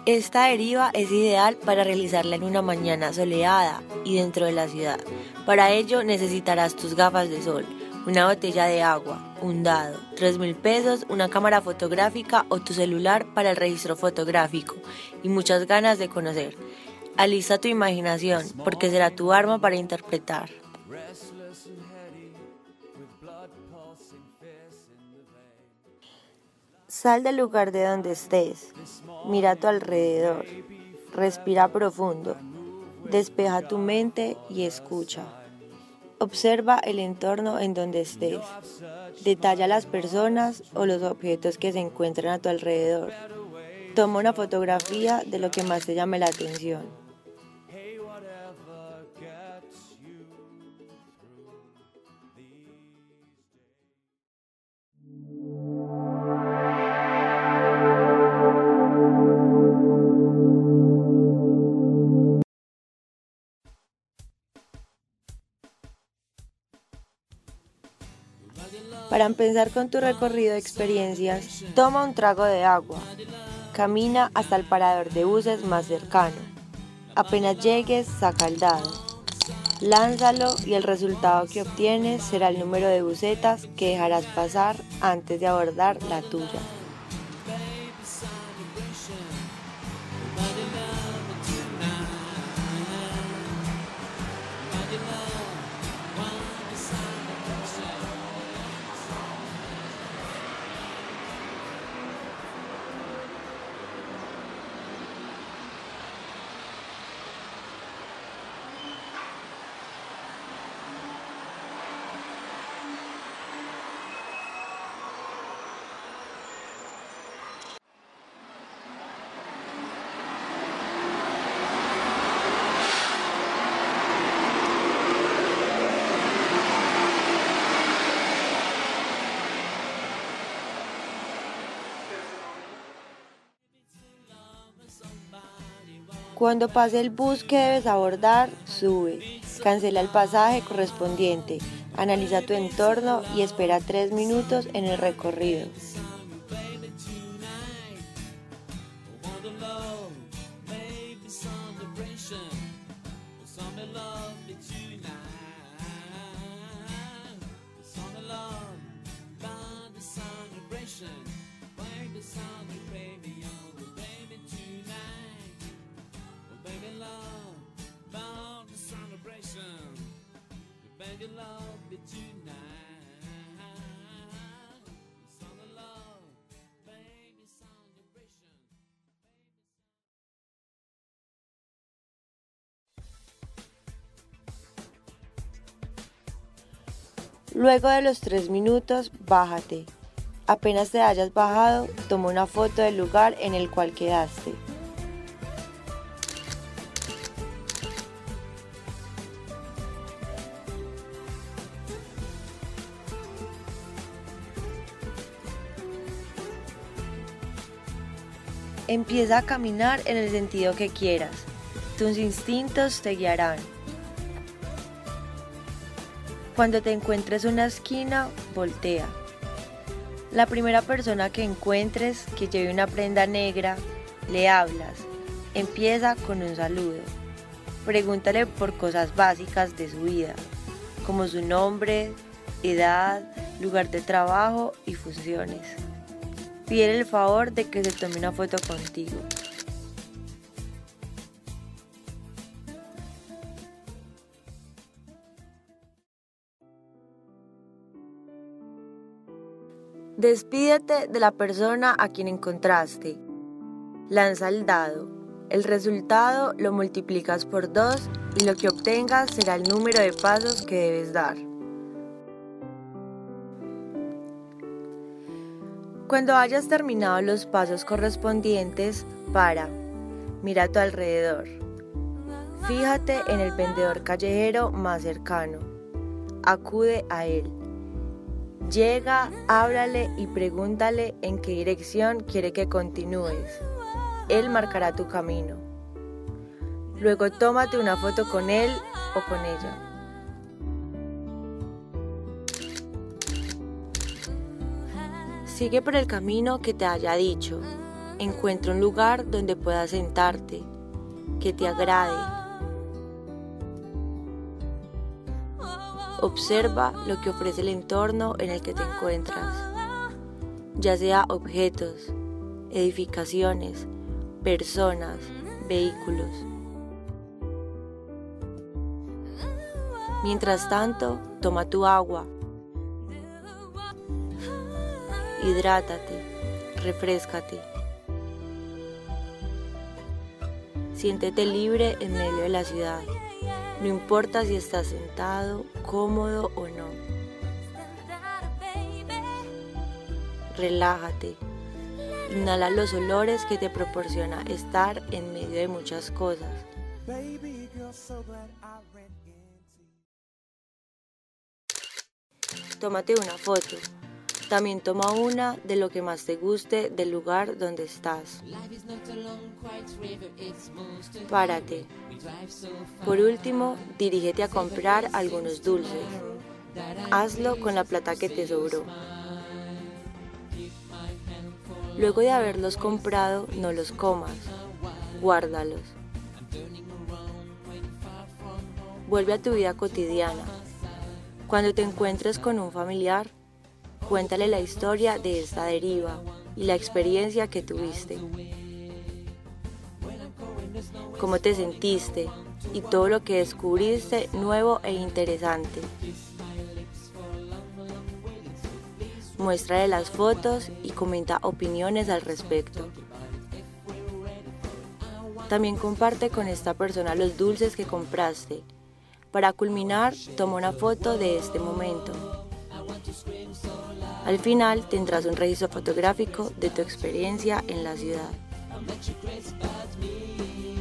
Esta deriva es ideal para realizarla en una mañana soleada y dentro de la ciudad. Para ello necesitarás tus gafas de sol, una botella de agua, un dado, 3.000 pesos, una cámara fotográfica o tu celular para el registro fotográfico y muchas ganas de conocer. Alista tu imaginación porque será tu arma para interpretar. Sal del lugar de donde estés, mira a tu alrededor, respira profundo, despeja tu mente y escucha. Observa el entorno en donde estés, detalla las personas o los objetos que se encuentran a tu alrededor. Toma una fotografía de lo que más te llame la atención. Para empezar con tu recorrido de experiencias, toma un trago de agua. Camina hasta el parador de buses más cercano. Apenas llegues, saca el dado. Lánzalo y el resultado que obtienes será el número de busetas que dejarás pasar antes de abordar la tuya. Cuando pase el bus que debes abordar, sube, cancela el pasaje correspondiente, analiza tu entorno y espera 3 minutos en el recorrido. Luego de los 3 minutos, bájate. Apenas te hayas bajado, toma una foto del lugar en el cual quedaste. Empieza a caminar en el sentido que quieras. Tus instintos te guiarán. Cuando te encuentres una esquina, voltea. La primera persona que encuentres que lleve una prenda negra, le hablas. Empieza con un saludo. Pregúntale por cosas básicas de su vida, como su nombre, edad, lugar de trabajo y funciones. Pídele el favor de que se tome una foto contigo. Despídete de la persona a quien encontraste. Lanza el dado. El resultado lo multiplicas por 2 y lo que obtengas será el número de pasos que debes dar. Cuando hayas terminado los pasos correspondientes, para. Mira a tu alrededor. Fíjate en el vendedor callejero más cercano. Acude a él. Llega, háblale y pregúntale en qué dirección quiere que continúes. Él marcará tu camino. Luego tómate una foto con él o con ella. Sigue por el camino que te haya dicho. Encuentra un lugar donde puedas sentarte, que te agrade. Observa lo que ofrece el entorno en el que te encuentras, ya sea objetos, edificaciones, personas, vehículos. Mientras tanto, toma tu agua, hidrátate, refréscate. Siéntete libre en medio de la ciudad, no importa si estás sentado, cómodo o no. Relájate, inhala los olores que te proporciona estar en medio de muchas cosas. Tómate una foto. También toma una de lo que más te guste del lugar donde estás. Párate. Por último, dirígete a comprar algunos dulces. Hazlo con la plata que te sobró. Luego de haberlos comprado, no los comas. Guárdalos. Vuelve a tu vida cotidiana. Cuando te encuentres con un familiar, cuéntale la historia de esta deriva y la experiencia que tuviste. Cómo te sentiste y todo lo que descubriste nuevo e interesante. Muéstrale las fotos y comenta opiniones al respecto. También comparte con esta persona los dulces que compraste. Para culminar, toma una foto de este momento. Al final tendrás un registro fotográfico de tu experiencia en la ciudad.